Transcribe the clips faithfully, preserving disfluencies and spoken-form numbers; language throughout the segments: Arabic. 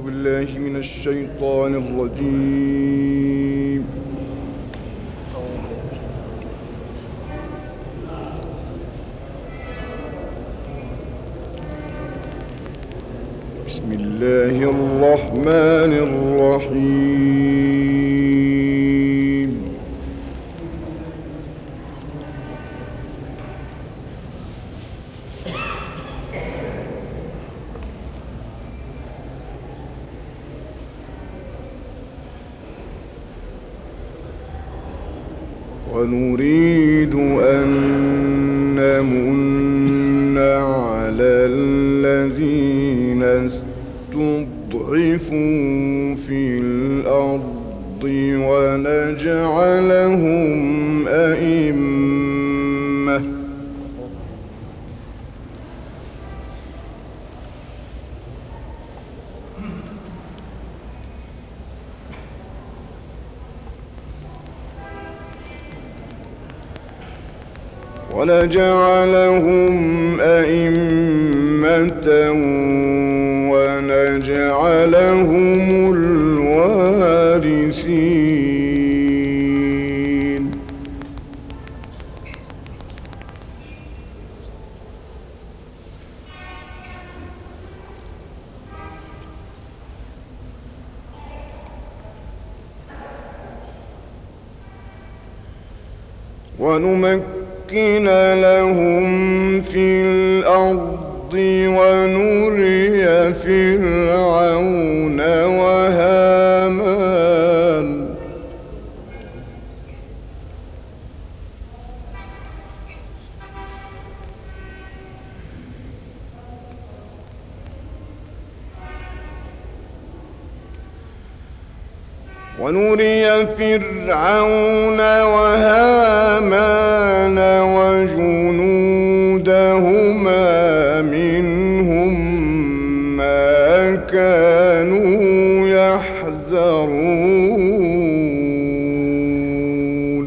بالله من الشيطان الرجيم. بسم الله الرحمن الرحيم. ونريد أن نمن على الذين استضعفوا في الأرض ونجعلهم أئمة ونجعلهم أئمة ونجعلهم الوارثين. ونمكن لهم في الأرض ونري فرعون وهامان ونري فرعون وهامان وجنودهما منهم ما كانوا يحذرون.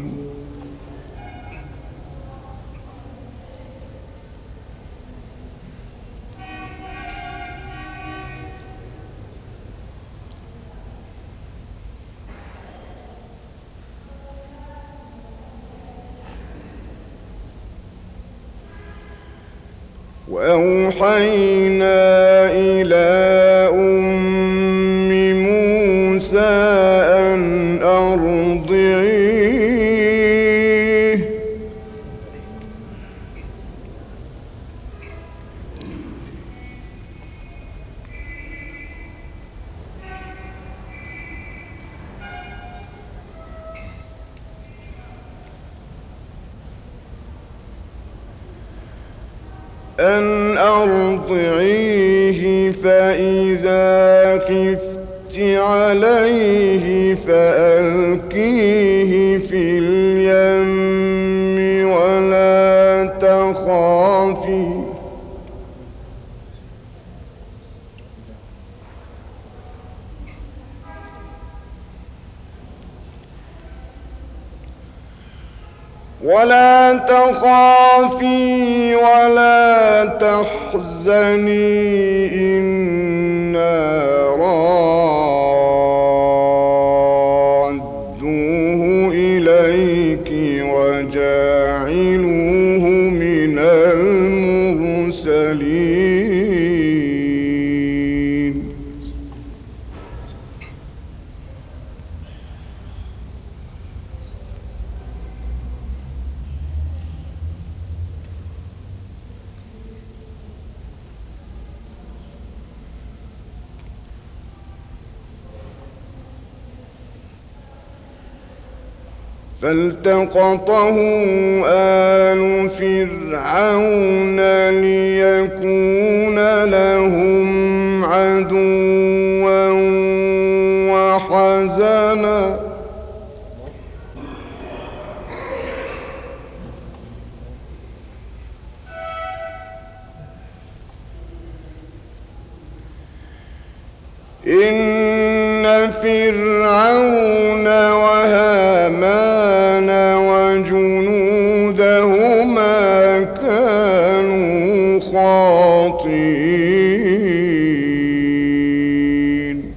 وأوحينا إلى أم موسى أن أرضعيه أن أرضعيه فإذا خفت عليه فألقيه في اليم ولا تخافي ولا تخافي ولا تحزني إنا رادوه إليك وجاعلوه من المرسلين. فالتقطه آل فرعون ليكون لهم عدوا وحزنا إن فرعون وهامان وجنودهما كانوا خاطئين.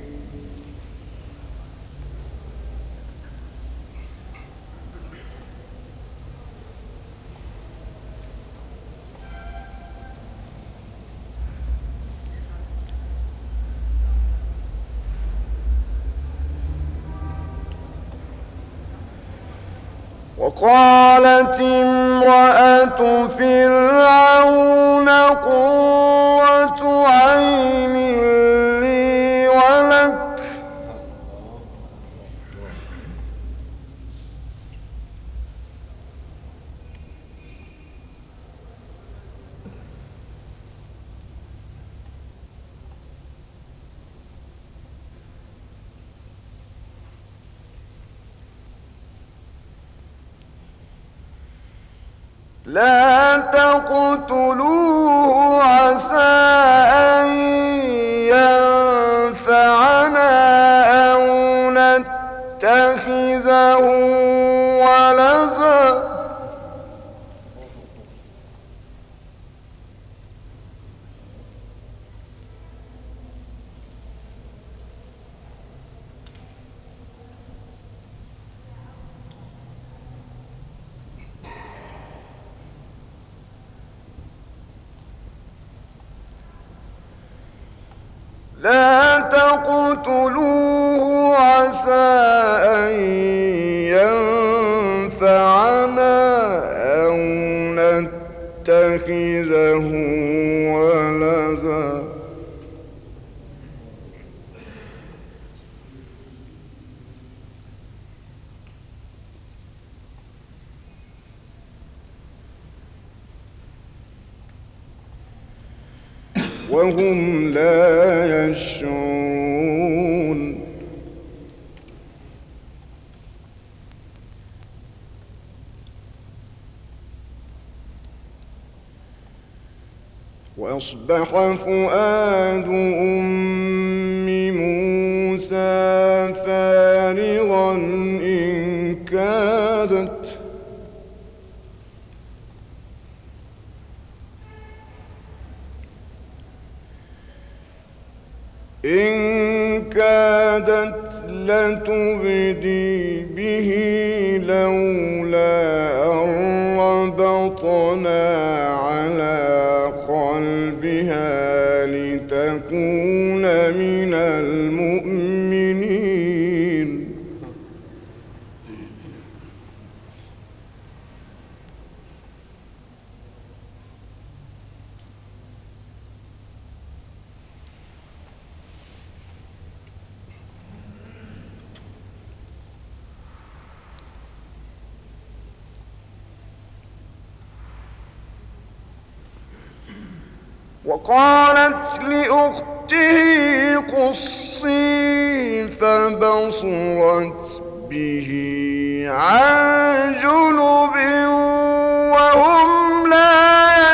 وقالت امرأة فرعون قرة عين لي ولك لا تقتلوه عسى أن ينفعنا أو نتخذه ولدا لا تقتلوه عسى أن ينفعنا أو نتخذه ولدا وهم لا يشعرون وأصبح فؤاد أم موسى فارغا إن كادت إن كادت لتبدي به لولا أن ربطنا على قلبها لتكون من المؤمنين وقالت لأخته قصي فبصرت به عن جنب وهم لا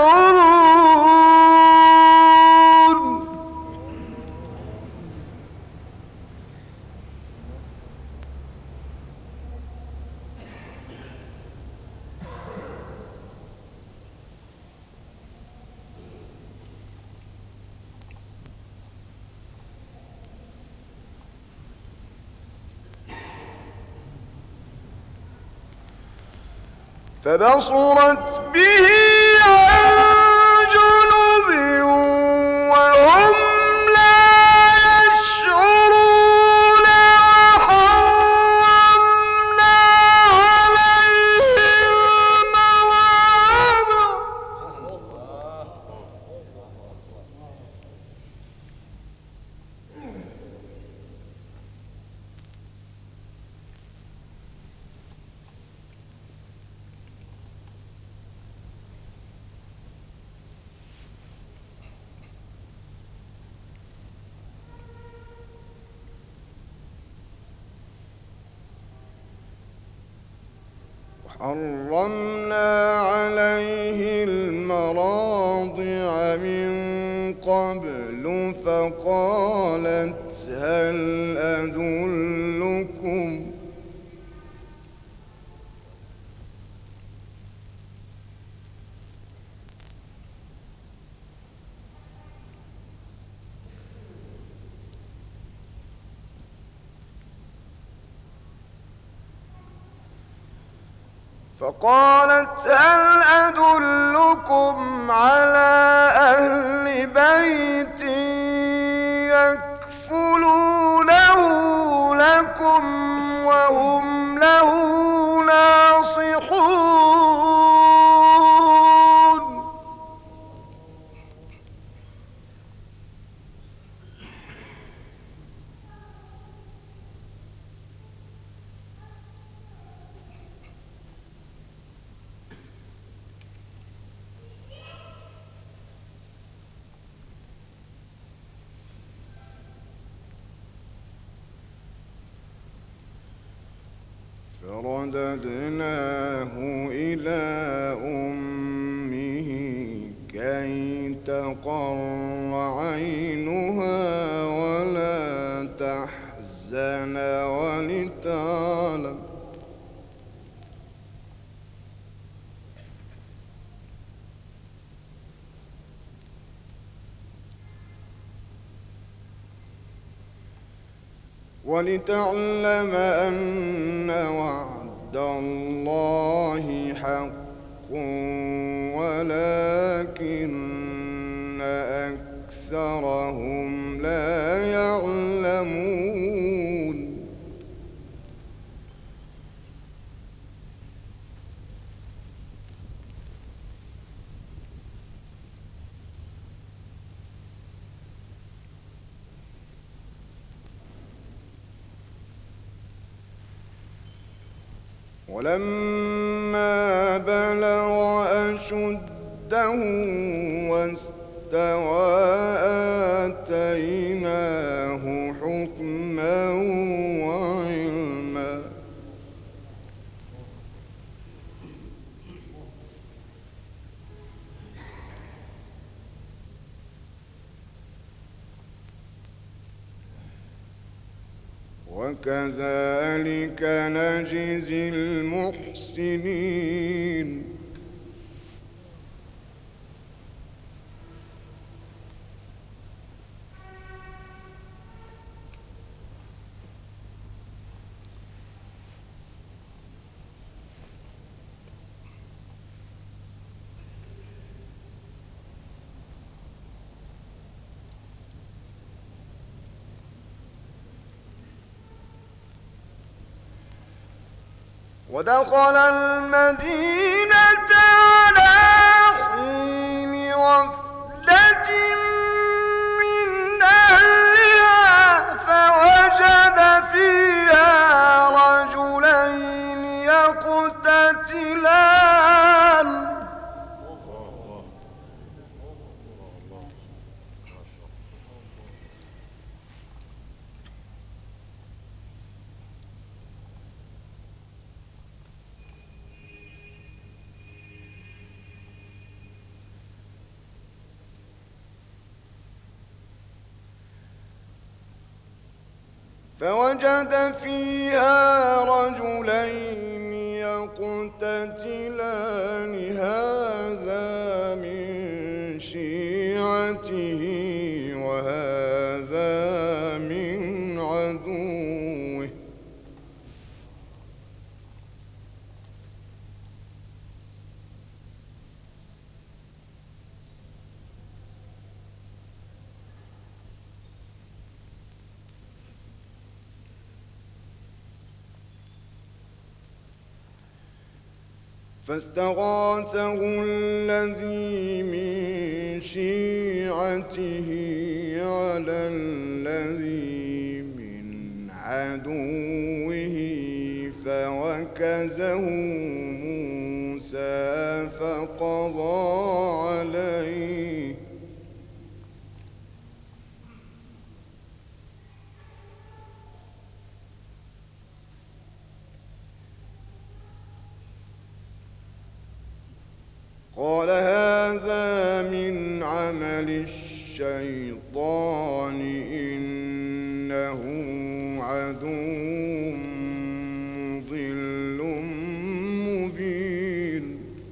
يشعرون فبصرت به عن جنب وهم لا يشعرون وحرمنا عليه المراضع حرمنا عليه المراضع من قبل فقالت هل أدلكم فقالت هل أدلكم على أهل بيت يكفلونه لكم وهم له ناصحون فرددناه إلى أمه كي تقر عينها ولا تحزن ولتعلم ولتعلم أن وعد الله حق ولكن أكثرهم لا يعلمون ولما بلغ أشده واستوى آتيناه حكما وعلما وكذلك نجزي المحسنين ودخل المدينة على حين غفلة من أهلها فوجد فيها رجلين يقتتلان فوجد فيها رجلين يقتتلان هذا من شيعته وهذا من عدوه فاستغاثه الذي من شيعته على الذي من عدوه فوكزه موسى فقضى عليه قال هذا من عمل الشيطان إنه عدو مضل مبين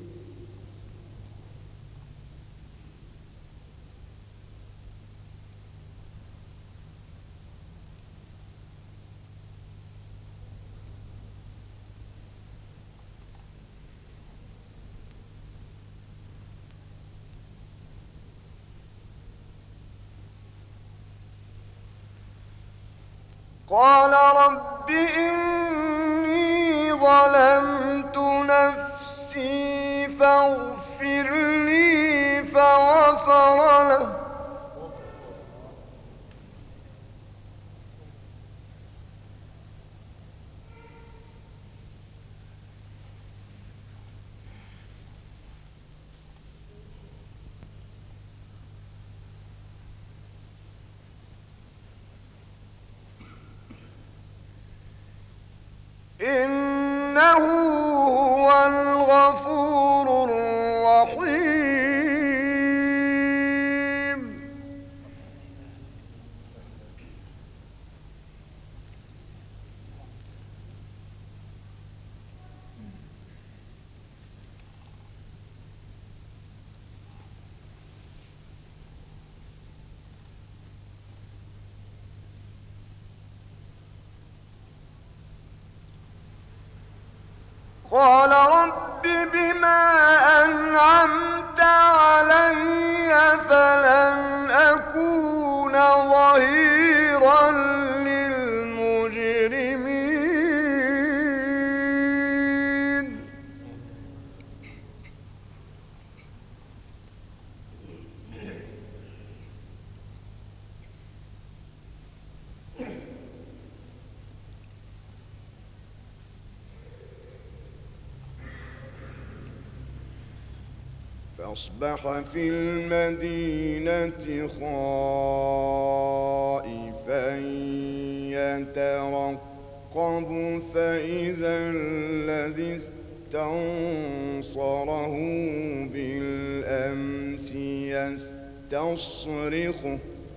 قال رب إني ظلمت نفسي فاغفر لي فغفر له إنه إنه هو الغفور الرحيم. قال رب بما أنعمت علي فلن أكون ظهيرا للمجرمين. فأصبح في المدينة خائفا يترقب فإذا الذي استنصره بالأمس يستصرخه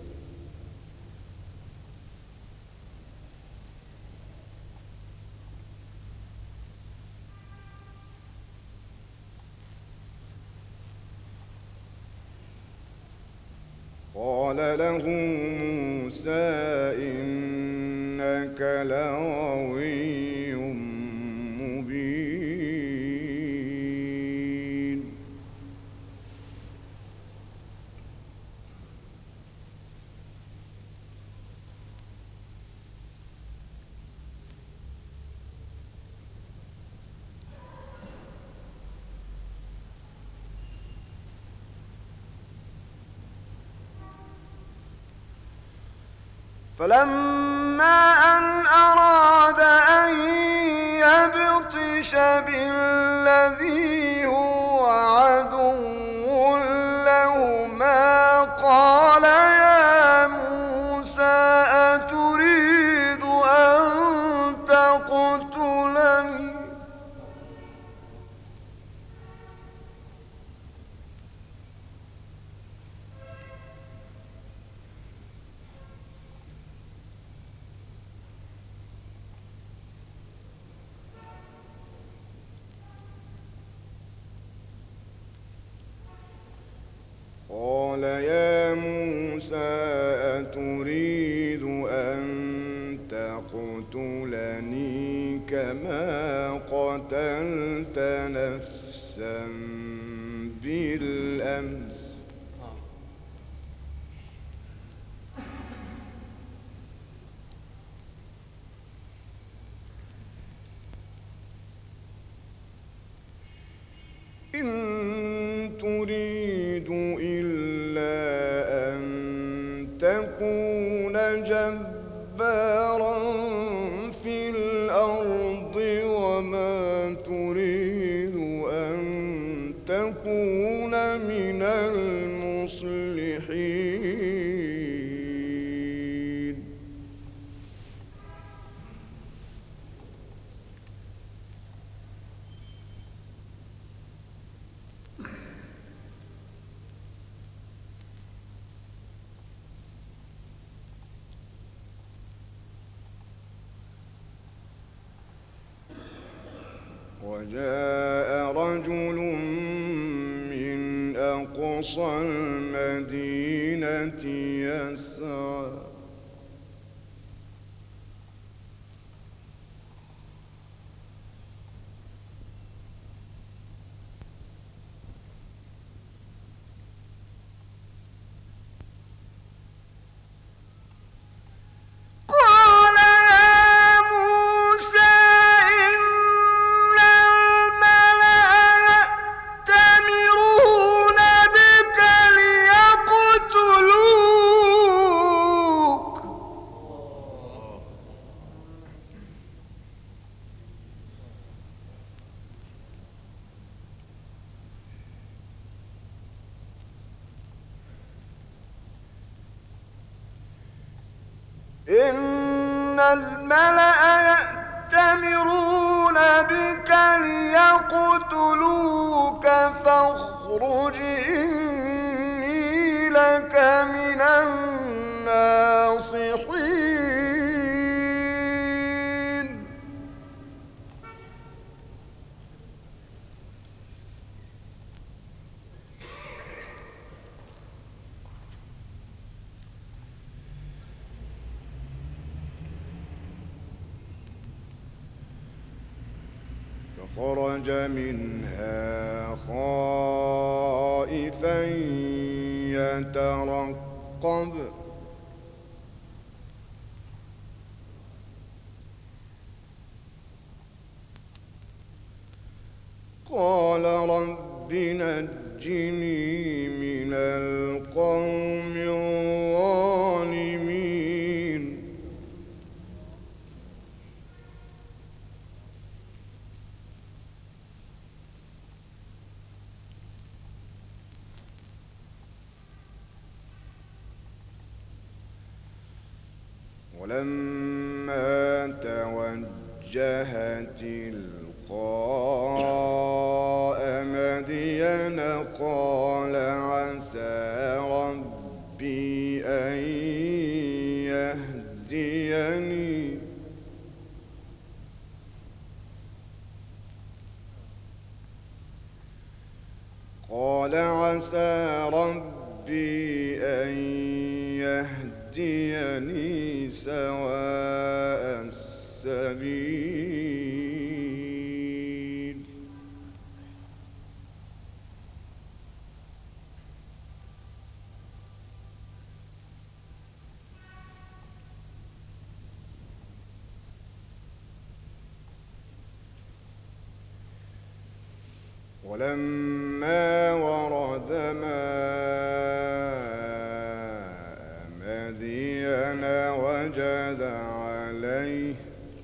قال له موسى إنك لغوي مبين. فلما أن أراد أن يبطش بالذي هو عدو لهما قال يا موسى أتريد أن تقتلني قال يا موسى أتريد أن تقتلني كما قتلت نفسا بالأمس إن تريد إلا أن تكون جبارا في الأرض وما تريد أن تكون من المصلحين. وجاء رجل من أقصى المدينة يسعى إن الملأ يأتمرون بك فاخرج إني لك من الناصحين. فخرج منها خائفا يترقب قال رب نجني من القوم الظالمين. ولما توجه تلقاء مدين قال عسى ربي أن يهديني قال عسى ربي أن يهديني سواء السبيل. ولما ورد ماء مدين وجد عليه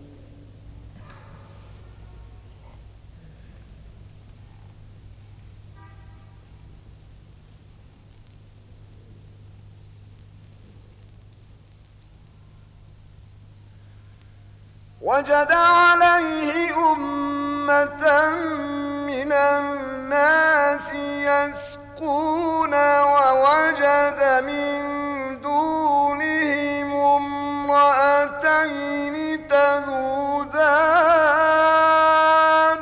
وجد عليه أمة من الناس يسقون ووجد من دونهم امرأتين تذودان.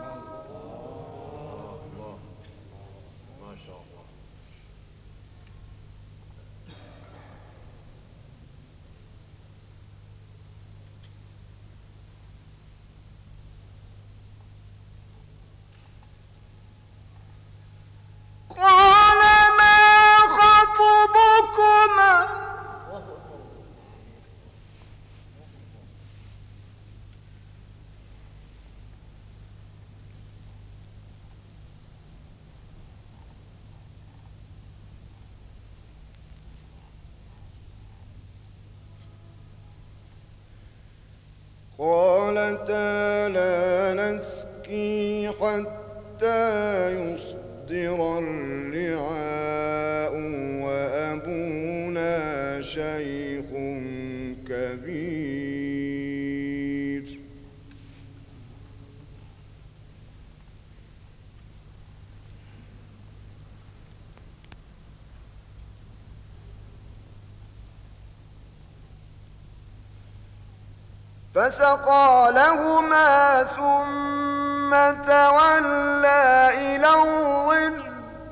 ما شاء الله. قال ما خطبكما قالتا لا نسقي حتى يصدر الرعاء وأبونا شيخ كبير. فسقى لهما ثم تولى إلى الظل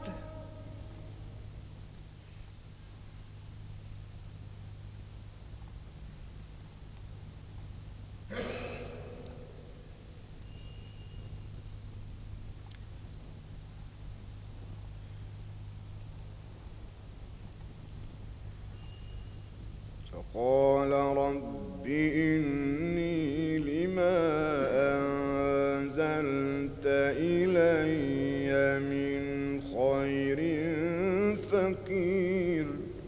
فقال رب إني لما أنزلت إلي من خير فقير.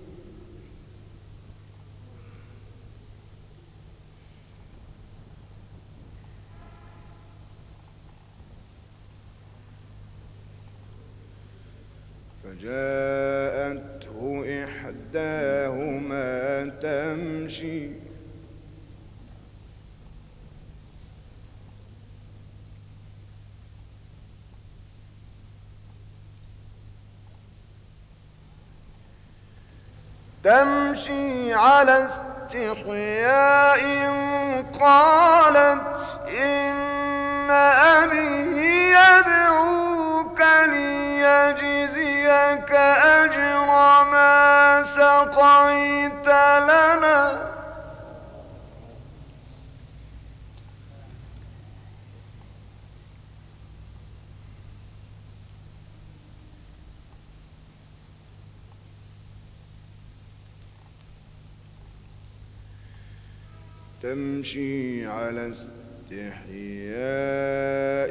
فجاءته إحداهما تمشي تمشي على استحياء قالت إن أبي يدعوك ليجزيك أجر ما سقيت لنا تمشي على استحياء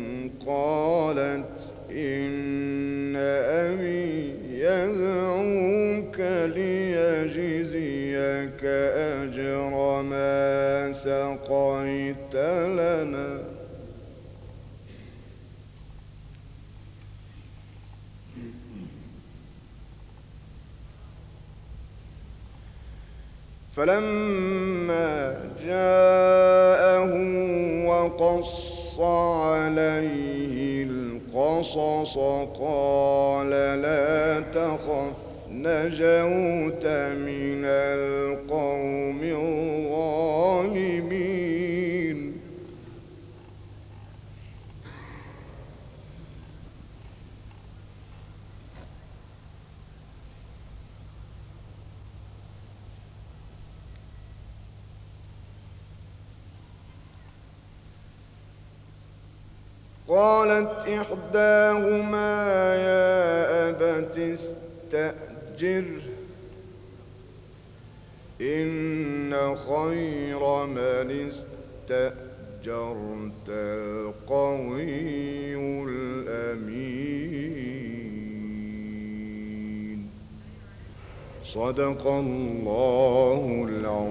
قالت إن أبي يدعوك ليجزيك أجر ما سقيت لنا فلما جاءه وقص عليه القصص قال لا تخف نجوت من القوم الظالمين قالت إحداهما يا أبت استأجره إن خير من استأجرت القوي الأمين صدق الله العظيم.